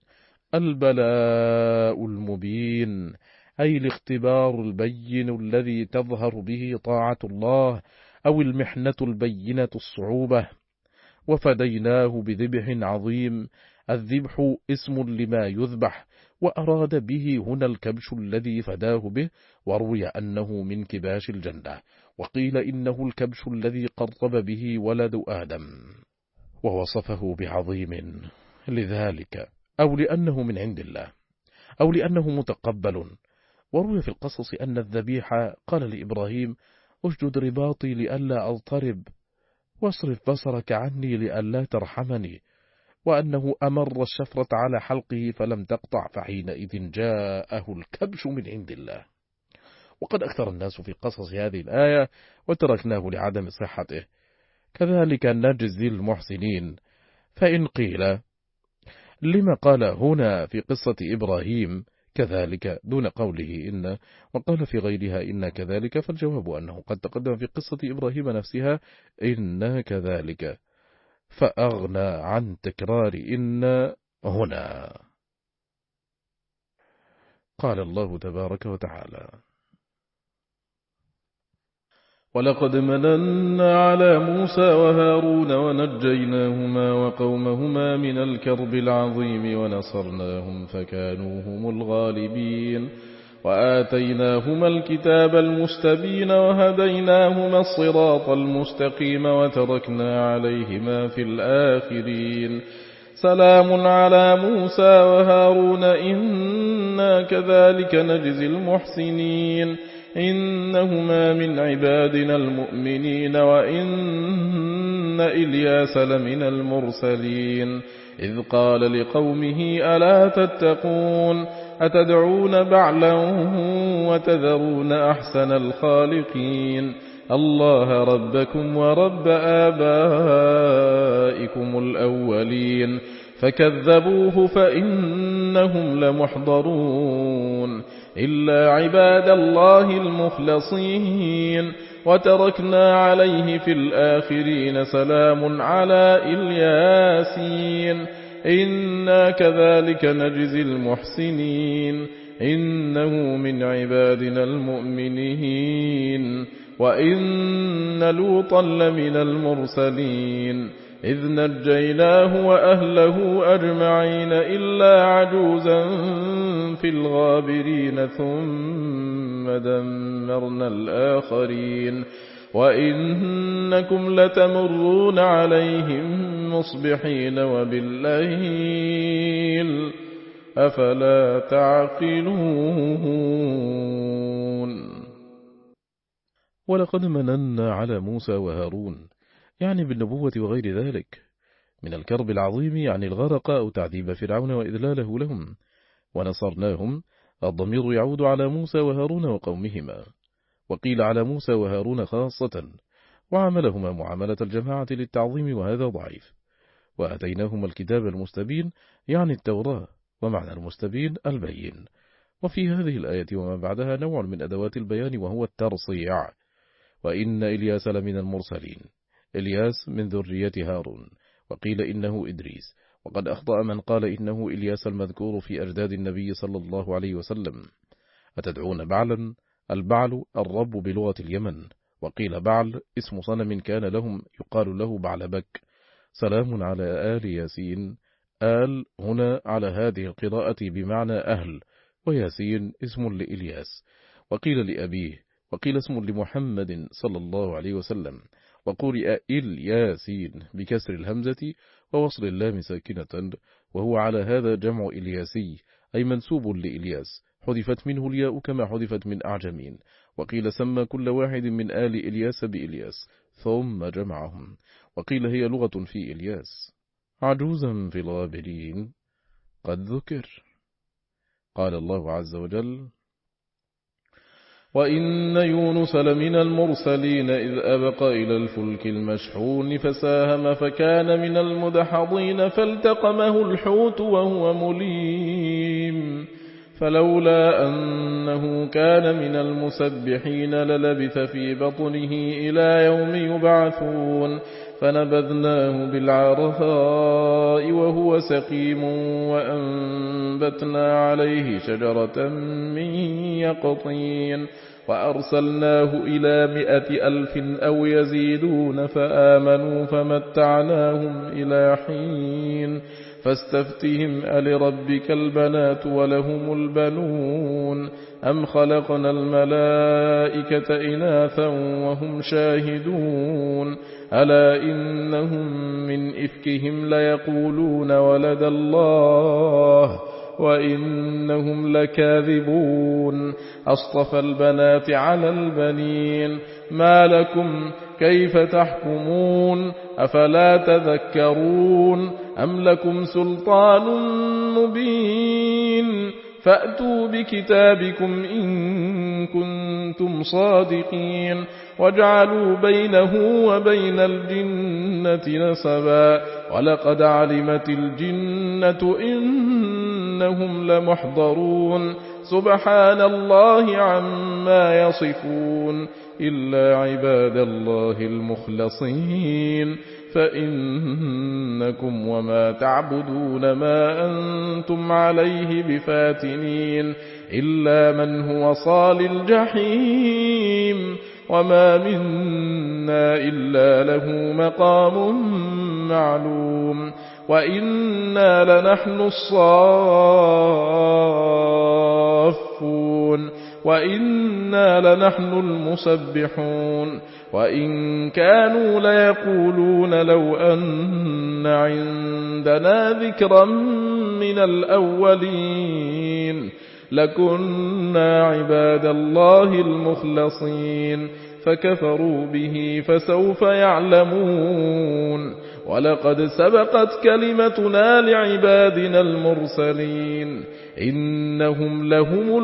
البلاء المبين، أي الاختبار البين الذي تظهر به طاعة الله، أو المحنة البينة الصعوبة. وفديناه بذبح عظيم، الذبح اسم لما يذبح، وأراد به هنا الكبش الذي فداه به، وروي أنه من كباش الجنة، وقيل إنه الكبش الذي قرب به ولد آدم، ووصفه بعظيم لذلك، أو لأنه من عند الله، أو لأنه متقبل. وروي في القصص أن الذبيح قال لإبراهيم: أشجد رباطي لئلا أضطرب، واصرف بصرك عني لئلا ترحمني، وأنه أمر الشفرة على حلقه فلم تقطع، فحينئذ جاءه الكبش من عند الله. وقد أكثر الناس في قصص هذه الآية، وتركناه لعدم صحته. كذلك نجزي المحسنين. فإن قيل لما قال هنا في قصة إبراهيم كذلك دون قوله إن، وقال في غيرها إن كذلك، فالجواب أنه قد تقدم في قصة إبراهيم نفسها إن كذلك، فأغنى عن تكرار إن هنا. قال الله تبارك وتعالى: ولقد مننا على موسى وهارون ونجيناهما وقومهما من الكرب العظيم ونصرناهم فكانوا هم الغالبين وآتيناهما الكتاب المستبين وهديناهما الصراط المستقيم وتركنا عليهما في الآخرين. سلام على موسى وهارون إنا كذلك نجزي المحسنين إنهما من عبادنا المؤمنين وإن إلياس لمن المرسلين إذ قال لقومه ألا تتقون أتدعون بعلا وتذرون أحسن الخالقين الله ربكم ورب آبائكم الأولين فكذبوه فإنهم لمحضرون إلا عباد الله المخلصين وتركنا عليه في الآخرين سلام على الياسين إنا كذلك نجزي المحسنين إنه من عبادنا المؤمنين وإن لوطا لمن المرسلين إذ نجيناه وأهله أجمعين إلا عجوزا في الغابرين ثم دمرنا الآخرين وإنكم لتمرون عليهم مصبحين وبالليل أفلا تعقلون. ولقد مننا على موسى وهارون، يعني بالنبوة وغير ذلك، من الكرب العظيم يعني الغرق أو تعذيب فرعون وإذلاله لهم، ونصرناهم، الضمير يعود على موسى وهارون وقومهما، وقيل على موسى وهارون خاصة، وعملهما معاملة الجماعة للتعظيم وهذا ضعيف. وأتيناهما الكتاب المستبين يعني التوراة، ومعنى المستبين البين. وفي هذه الآية وما بعدها نوع من أدوات البيان وهو الترصيع. وإن إلياس لمن المرسلين، إلياس من ذرية هارون، وقيل إنه إدريس، وقد أخطأ من قال إنه إلياس المذكور في أجداد النبي صلى الله عليه وسلم. أتدعون بعلا، البعل الرب بلغة اليمن، وقيل بعل اسم صنم كان لهم يقال له بعلبك. سلام على آل ياسين، آل هنا على هذه القراءة بمعنى أهل، وياسين اسم لإلياس، وقيل لأبيه، وقيل اسم لمحمد صلى الله عليه وسلم، وقرئ إلياسين بكسر الهمزة ووصل اللام ساكنة، وهو على هذا جمع إلياسي أي منسوب لإلياس، حذفت منه الياء كما حذفت من أعجمين. وقيل سمى كل واحد من آل إلياس بإلياس ثم جمعهم، وقيل هي لغة في إلياس. عجوزا في الغابرين قد ذكر. قال الله عز وجل: وإن يونس لمن المرسلين إذ أبق إلى الفلك المشحون فساهم فكان من المدحضين فالتقمه الحوت وهو مليم فلولا أنه كان من المسبحين للبث في بطنه إلى يوم يبعثون فنبذناه بالعراء وهو سقيم وأنبتنا عليه شجرة من يقطين وأرسلناه إلى مئة ألف أو يزيدون فآمنوا فمتعناهم إلى حين فاستفتهم ألربك البنات ولهم البنون أم خلقنا الملائكة إناثا وهم شاهدون ألا إنهم من إفكهم ليقولون ولد الله وإنهم لكاذبون أصطفى البنات على البنين ما لكم كيف تحكمون أفلا تذكرون أم لكم سلطان مبين فأتوا بكتابكم إن كنتم صادقين واجعلوا بينه وبين الجنة نسبا ولقد علمت الجنة إنهم لمحضرون سبحان الله عما يصفون إلا عباد الله المخلصين فإنكم وما تعبدون ما أنتم عليه بفاتنين إلا من هو صال الجحيم وما منا إلا له مقام معلوم وإنا لنحن الصافون وإنا لنحن المسبحون وإن كانوا ليقولون لو أن عندنا ذكرا من الأولين لكنا عباد الله المخلصين فكفروا به فسوف يعلمون ولقد سبقت كلمتنا لعبادنا المرسلين إنهم لهم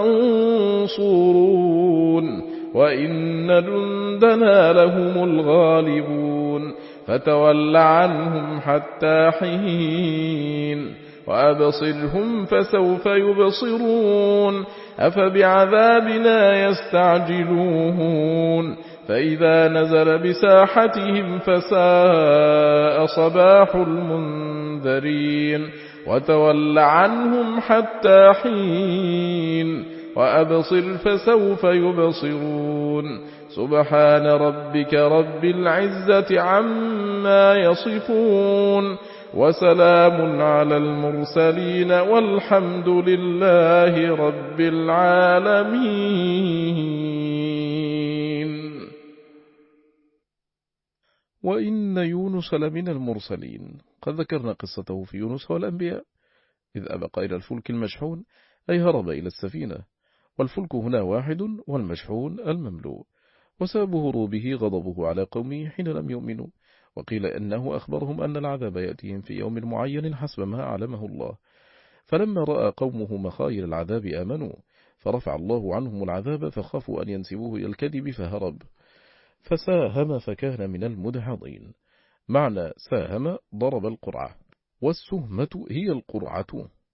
المنصورون وإن جندنا لهم الغالبون فتول عنهم حتى حين وأبصرهم فسوف يبصرون أفبعذابنا يستعجلون فإذا نزل بساحتهم فساء صباح المنذرين وتول عنهم حتى حين وأبصر فسوف يبصرون سبحان ربك رب العزة عما يصفون وسلام على المرسلين والحمد لله رب العالمين. وإن يونس لمن المرسلين قد ذكرنا قصته في يونس والأنبياء إذ أبق إلى الفلك المشحون أي هرب إلى السفينة والفلك هنا واحد والمشحون المملوء وسبب هروبه غضبه على قومه حين لم يؤمنوا وقيل أنه أخبرهم أن العذاب يأتيهم في يوم معين حسب ما علمه الله فلما رأى قومه مخايل العذاب آمنوا فرفع الله عنهم العذاب فخافوا أن ينسبوه إلى الكذب فهرب فساهم فكان من المدحضين. معنى ساهم ضرب القرعة والسهمة هي القرعة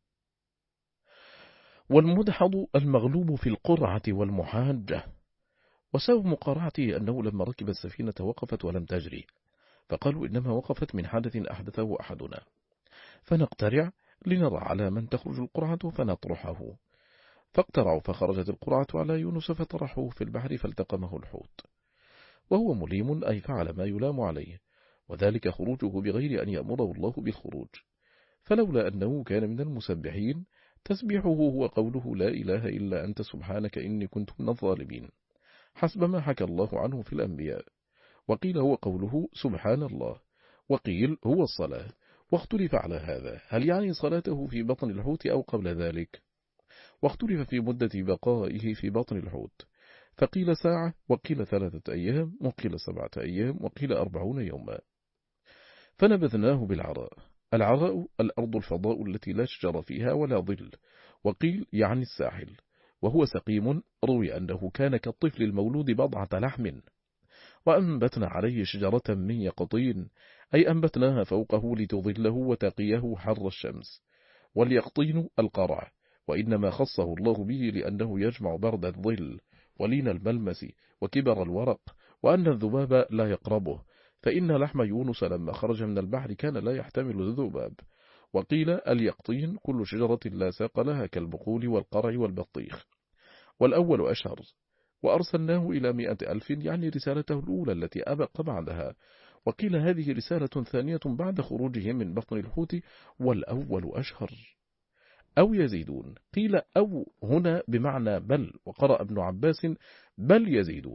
والمدحض المغلوب في القرعة والمحاجة وسبب مقارعته أنه لما ركب السفينة وقفت ولم تجري فقالوا إنما وقفت من حدث أحدثه أحدنا فنقترع لنرى على من تخرج القرعة فنطرحه فاقترعوا فخرجت القرعة على يونس فطرحوه في البحر فالتقمه الحوت وهو مليم أي فعل ما يلام عليه وذلك خروجه بغير أن يأمره الله بالخروج فلولا أنه كان من المسبحين تسبيحه هو قوله لا إله إلا أنت سبحانك إني كنت من الظالمين حسب ما حكى الله عنه في الأنبياء وقيل هو قوله سبحان الله وقيل هو الصلاة واختلف على هذا هل يعني صلاته في بطن الحوت أو قبل ذلك واختلف في مدة بقائه في بطن الحوت فقيل ساعة وقيل ثلاثة أيام وقيل سبعة أيام وقيل أربعون يوما فنبذناه بالعراء العراء الأرض الفضاء التي لا شجر فيها ولا ظل وقيل يعني الساحل وهو سقيم روي أنه كان كالطفل المولود بضعة لحم. وأنبتنا عليه شجرة من يقطين، أي أنبتناها فوقه لتظله وتقيه حر الشمس. واليقطين القرع، وإنما خصه الله به لأنه يجمع برد الظل ولين الملمس وكبر الورق، وأن الذباب لا يقربه، فإن لحم يونس لما خرج من البحر كان لا يحتمل الذباب. وقيل اليقطين كل شجرة لا ساق لها كالبقول والقرع والبطيخ، والأول أشهر. وأرسلناه إلى مئة ألف، يعني رسالته الأولى التي أبق بعدها. وقيل هذه رسالة ثانية بعد خروجه من بطن الحوت، والأول أشهر. أو يزيدون، قيل أو هنا بمعنى بل، وقرأ ابن عباس بل يزيدون.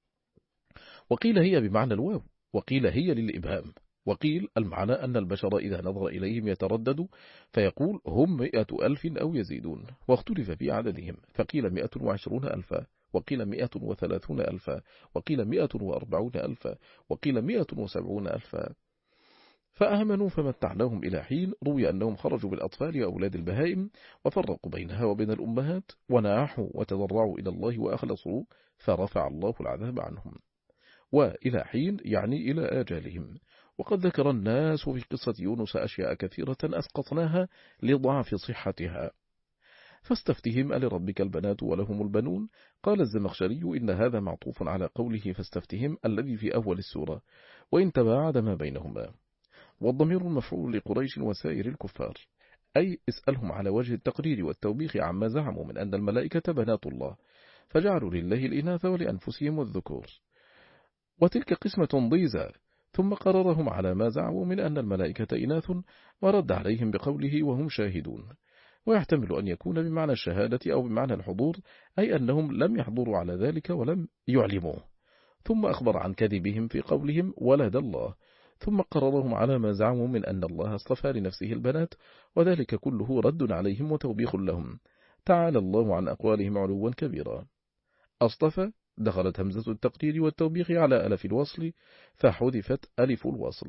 وقيل هي بمعنى الواو، وقيل هي للإبهام. وقيل المعنى أن البشر إذا نظر إليهم يتردد فيقول هم مئة ألف أو يزيدون، واختلف في عددهم، فقيل مئة وعشرون ألفا، وقيل مئة وثلاثون ألفا، وقيل مئة وأربعون ألفا، وقيل مئة وسبعون ألفا. فآمنوا فمتعناهم إلى حين. روي أنهم خرجوا بالأطفال وأولاد البهائم وفرقوا بينها وبين الأمهات، وناحوا وتضرعوا إلى الله وأخلصوا، فرفع الله العذاب عنهم. وإلى حين يعني إلى آجالهم. وقد ذكر الناس في قصة يونس أشياء كثيرة أسقطناها لضعف صحتها. فاستفتهم ألربك البنات ولهم البنون. قال الزمخشري إن هذا معطوف على قوله فاستفتهم الذي في أول السورة، وإن تباعد ما بينهما. والضمير المفعول لقريش وسائر الكفار، أي اسألهم على وجه التقرير والتوبيخ عما زعموا من أن الملائكة بنات الله، فجعلوا لله الإناث ولأنفسهم الذكور. وتلك قسمة ضيزى. ثم قررهم على ما زعموا من أن الملائكة إناث، ورد عليهم بقوله وهم شاهدون. ويحتمل أن يكون بمعنى الشهادة أو بمعنى الحضور، أي أنهم لم يحضروا على ذلك ولم يعلموه. ثم أخبر عن كذبهم في قولهم ولد الله. ثم قررهم على ما زعموا من أن الله اصطفى لنفسه البنات، وذلك كله رد عليهم وتوبيخ لهم. تعالى الله عن أقوالهم علوا كبيرا. اصطفى دخلت همزة التقرير والتوبيخ على ألف الوصل، فحذفت ألف الوصل.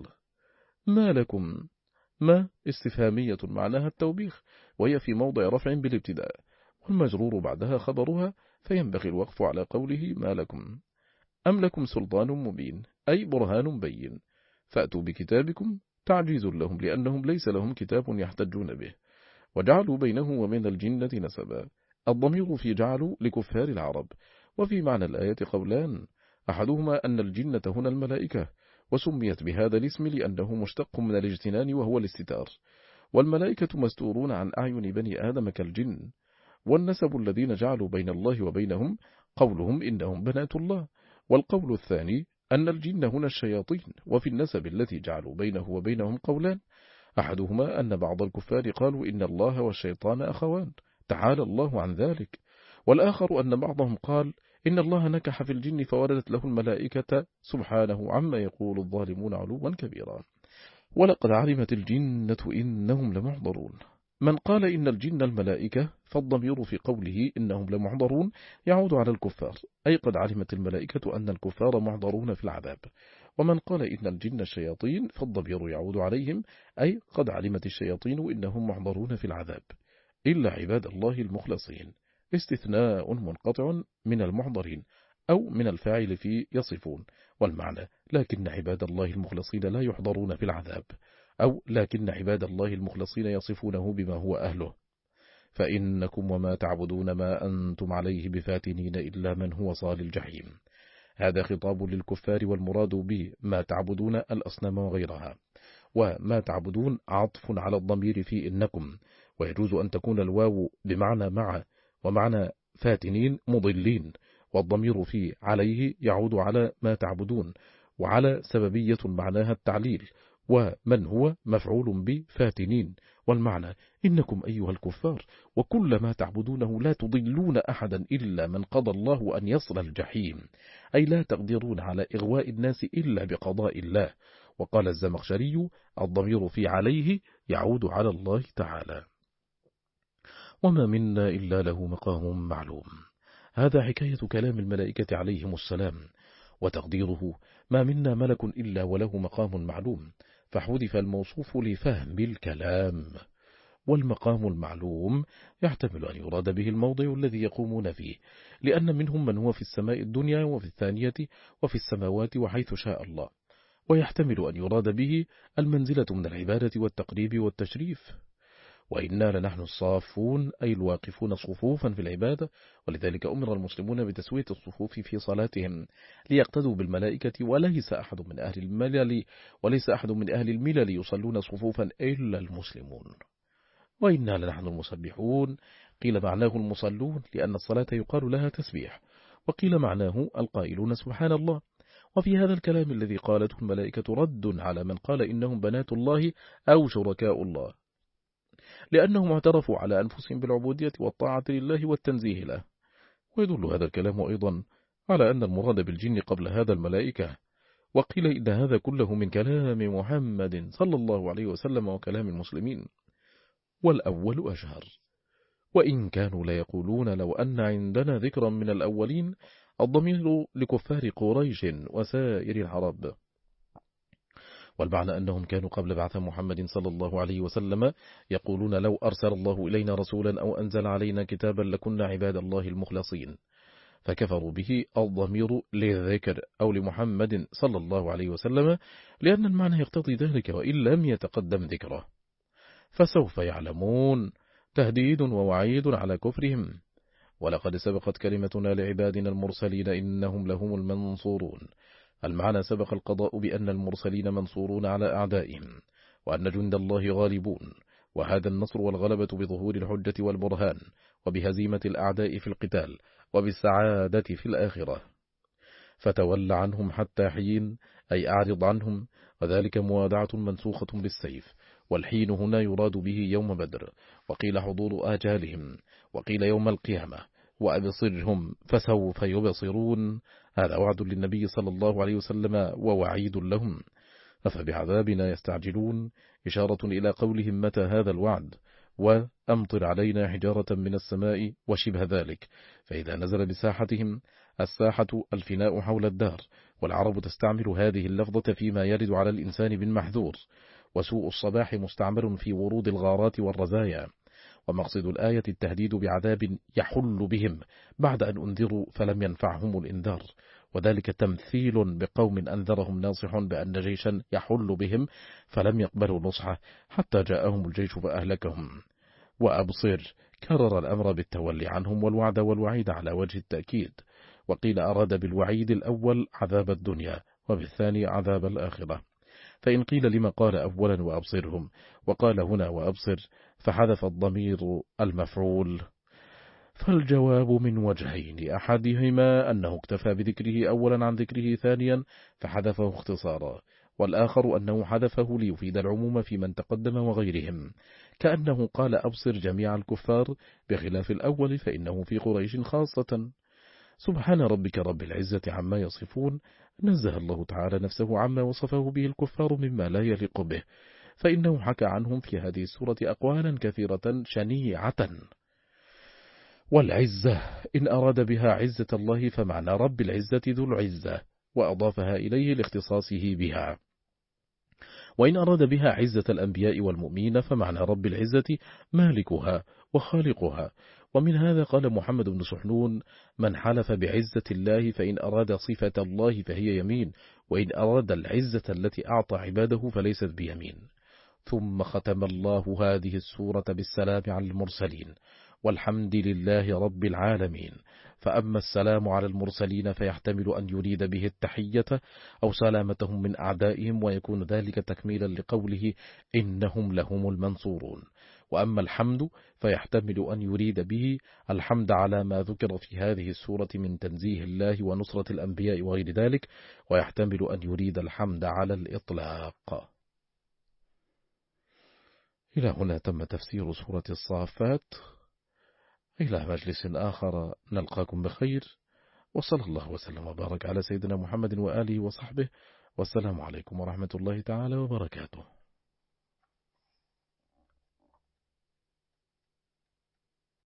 ما لكم، ما استفهامية معناها التوبيخ، وهي في موضع رفع بالابتداء، والمجرور بعدها خبرها، فينبغي الوقف على قوله ما لكم. أم لكم سلطان مبين، أي برهان بين، فأتوا بكتابكم، تعجيز لهم لأنهم ليس لهم كتاب يحتجون به. وجعلوا بينه وبين الجنة نسبا. الضمير في جعلوا لكفار العرب. وفي معنى الآية قولان، أحدهما أن الجنة هنا الملائكة، وسميت بهذا الاسم لأنه مشتق من الاجتنان وهو الاستتار، والملائكة مستورون عن أعين بني آدم كالجن. والنسب الذين جعلوا بين الله وبينهم قولهم إنهم بنات الله. والقول الثاني أن الجن هنا الشياطين. وفي النسب التي جعلوا بينه وبينهم قولان، أحدهما أن بعض الكفار قالوا إن الله والشيطان أخوان، تعالى الله عن ذلك. والآخر أن بعضهم قال إن الله نكح في الجن فوردت له الملائكة سبحانه عما يقول الظالمون علوا كبيرا. ولقد علمت الجنة إنهم لمحضرون. من قال إن الجن الملائكة، فالضمير في قوله إنهم لمحضرون يعود على الكفار، أي قد علمت الملائكة أن الكفار محضرون في العذاب. ومن قال إن الجن الشياطين، فالضمير يعود عليهم، أي قد علمت الشياطين إنهم محضرون في العذاب، إلا عباد الله المخلصين. استثناء منقطع من المحضرين، أو من الفاعل في يصفون. والمعنى لكن عباد الله المخلصين لا يحضرون في العذاب، أو لكن عباد الله المخلصين يصفونه بما هو أهله. فإنكم وما تعبدون ما أنتم عليه بفاتنين إلا من هو صال الجحيم. هذا خطاب للكفار، والمراد بما تعبدون الأصنام وغيرها. وما تعبدون عطف على الضمير في إنكم، ويجوز أن تكون الواو بمعنى مع، ومعنى فاتنين مضلين، والضمير في عليه يعود على ما تعبدون، وعلى سببية معناها التعليل، ومن هو مفعول بفاتنين. والمعنى إنكم أيها الكفار وكل ما تعبدونه لا تضلون أحدا إلا من قضى الله أن يصل الجحيم، أي لا تقدرون على إغواء الناس إلا بقضاء الله. وقال الزمخشري الضمير في عليه يعود على الله تعالى. وما منا إلا له مقام معلوم. هذا حكاية كلام الملائكة عليهم السلام، وتقديره ما منا ملك إلا وله مقام معلوم، فحذف الموصوف لفهم الكلام. والمقام المعلوم يحتمل أن يراد به الموضع الذي يقومون فيه، لأن منهم من هو في السماء الدنيا وفي الثانية وفي السماوات وحيث شاء الله، ويحتمل أن يراد به المنزلة من العبادة والتقريب والتشريف. وإنا لنحن الصافون أي الواقفون صفوفا في العبادة، ولذلك أمر المسلمون بتسوية الصفوف في صلاتهم ليقتدوا بالملائكة، وليس أحد من أهل الملل وليس أحد من أهل الملل يصلون صفوفا إلا المسلمون. وإنا لنحن المسبحون، قيل معناه المصلون لأن الصلاة يقال لها تسبيح، وقيل معناه القائلون سبحان الله. وفي هذا الكلام الذي قالته الملائكة رد على من قال إنهم بنات الله أو شركاء الله، لأنهم اعترفوا على أنفسهم بالعبودية والطاعة لله والتنزيه له. ويدل هذا الكلام أيضا على أن المراد بالجن قبل هذا الملائكة. وقيل إن هذا كله من كلام محمد صلى الله عليه وسلم وكلام المسلمين، والأول أشهر. وإن كانوا ليقولون لو أن عندنا ذكرا من الأولين، الضمير لكفار قريش وسائر العرب، والمعنى أنهم كانوا قبل بعث محمد صلى الله عليه وسلم يقولون لو أرسل الله إلينا رسولا أو أنزل علينا كتابا لكنا عباد الله المخلصين، فكفروا به الضمير للذكر أو لمحمد صلى الله عليه وسلم، لأن المعنى يقتضي ذلك وإن لم يتقدم ذكره. فسوف يعلمون تهديد ووعيد على كفرهم. ولقد سبقت كلمتنا لعبادنا المرسلين إنهم لهم المنصورون. المعنى سبق القضاء بأن المرسلين منصورون على أعدائهم، وأن جند الله غالبون، وهذا النصر والغلبة بظهور الحجة والبرهان، وبهزيمة الأعداء في القتال، وبالسعادة في الآخرة. فتول عنهم حتى حين، أي أعرض عنهم، وذلك موادعة منسوخة بالسيف، والحين هنا يراد به يوم بدر، وقيل حضور آجالهم، وقيل يوم القيامة. وأبصرهم فسوف يبصرون، هذا وعد للنبي صلى الله عليه وسلم ووعيد لهم. أفبعذابنا يستعجلون، إشارة إلى قولهم متى هذا الوعد، وأمطر علينا حجارة من السماء وشبه ذلك. فإذا نزل بساحتهم، الساحة الفناء حول الدار، والعرب تستعمل هذه اللفظة فيما يرد على الإنسان بالمحذور. وسوء الصباح مستعمل في ورود الغارات والرزايا. ومقصد الآية التهديد بعذاب يحل بهم بعد أن أنذروا فلم ينفعهم الإنذار، وذلك تمثيل بقوم أنذرهم ناصح بأن جيشا يحل بهم فلم يقبلوا نصحه حتى جاءهم الجيش فأهلكهم. وأبصر كرر الأمر بالتولي عنهم والوعد والوعيد على وجه التأكيد. وقيل أراد بالوعيد الأول عذاب الدنيا، وبالثاني عذاب الآخرة. فإن قيل لما قال أولا وأبصرهم وقال هنا وأبصر، فحذف الضمير المفعول، فالجواب من وجهين، أحدهما أنه اكتفى بذكره أولا عن ذكره ثانيا فحذفه اختصارا، والآخر أنه حذفه ليفيد العموم في من تقدم وغيرهم، كأنه قال أبصر جميع الكفار، بخلاف الأول فإنه في قريش خاصة. سبحان ربك رب العزة عما يصفون، نزه الله تعالى نفسه عما وصفه به الكفار مما لا يليق به، فإنه حكى عنهم في هذه السورة أقوالا كثيرة شنيعة. والعزة إن أراد بها عزة الله فمعنى رب العزة ذو العزة، وأضافها إليه لاختصاصه بها. وإن أراد بها عزة الأنبياء والمؤمنين فمعنى رب العزة مالكها وخالقها. ومن هذا قال محمد بن سحنون: من حلف بعزة الله فإن أراد صفة الله فهي يمين، وإن أراد العزة التي أعطى عباده فليست بيمين. ثم ختم الله هذه السورة بالسلام على المرسلين والحمد لله رب العالمين. فأما السلام على المرسلين فيحتمل أن يريد به التحية أو سلامتهم من أعدائهم، ويكون ذلك تكميلا لقوله إنهم لهم المنصورون. وأما الحمد فيحتمل أن يريد به الحمد على ما ذكر في هذه السورة من تنزيه الله ونصرة الأنبياء وغير ذلك، ويحتمل أن يريد الحمد على الإطلاق. إلى هنا تم تفسير سورة الصافات. إلى مجلس آخر نلقاكم بخير، وصلى الله وسلم وبارك على سيدنا محمد وآله وصحبه، والسلام عليكم ورحمة الله تعالى وبركاته.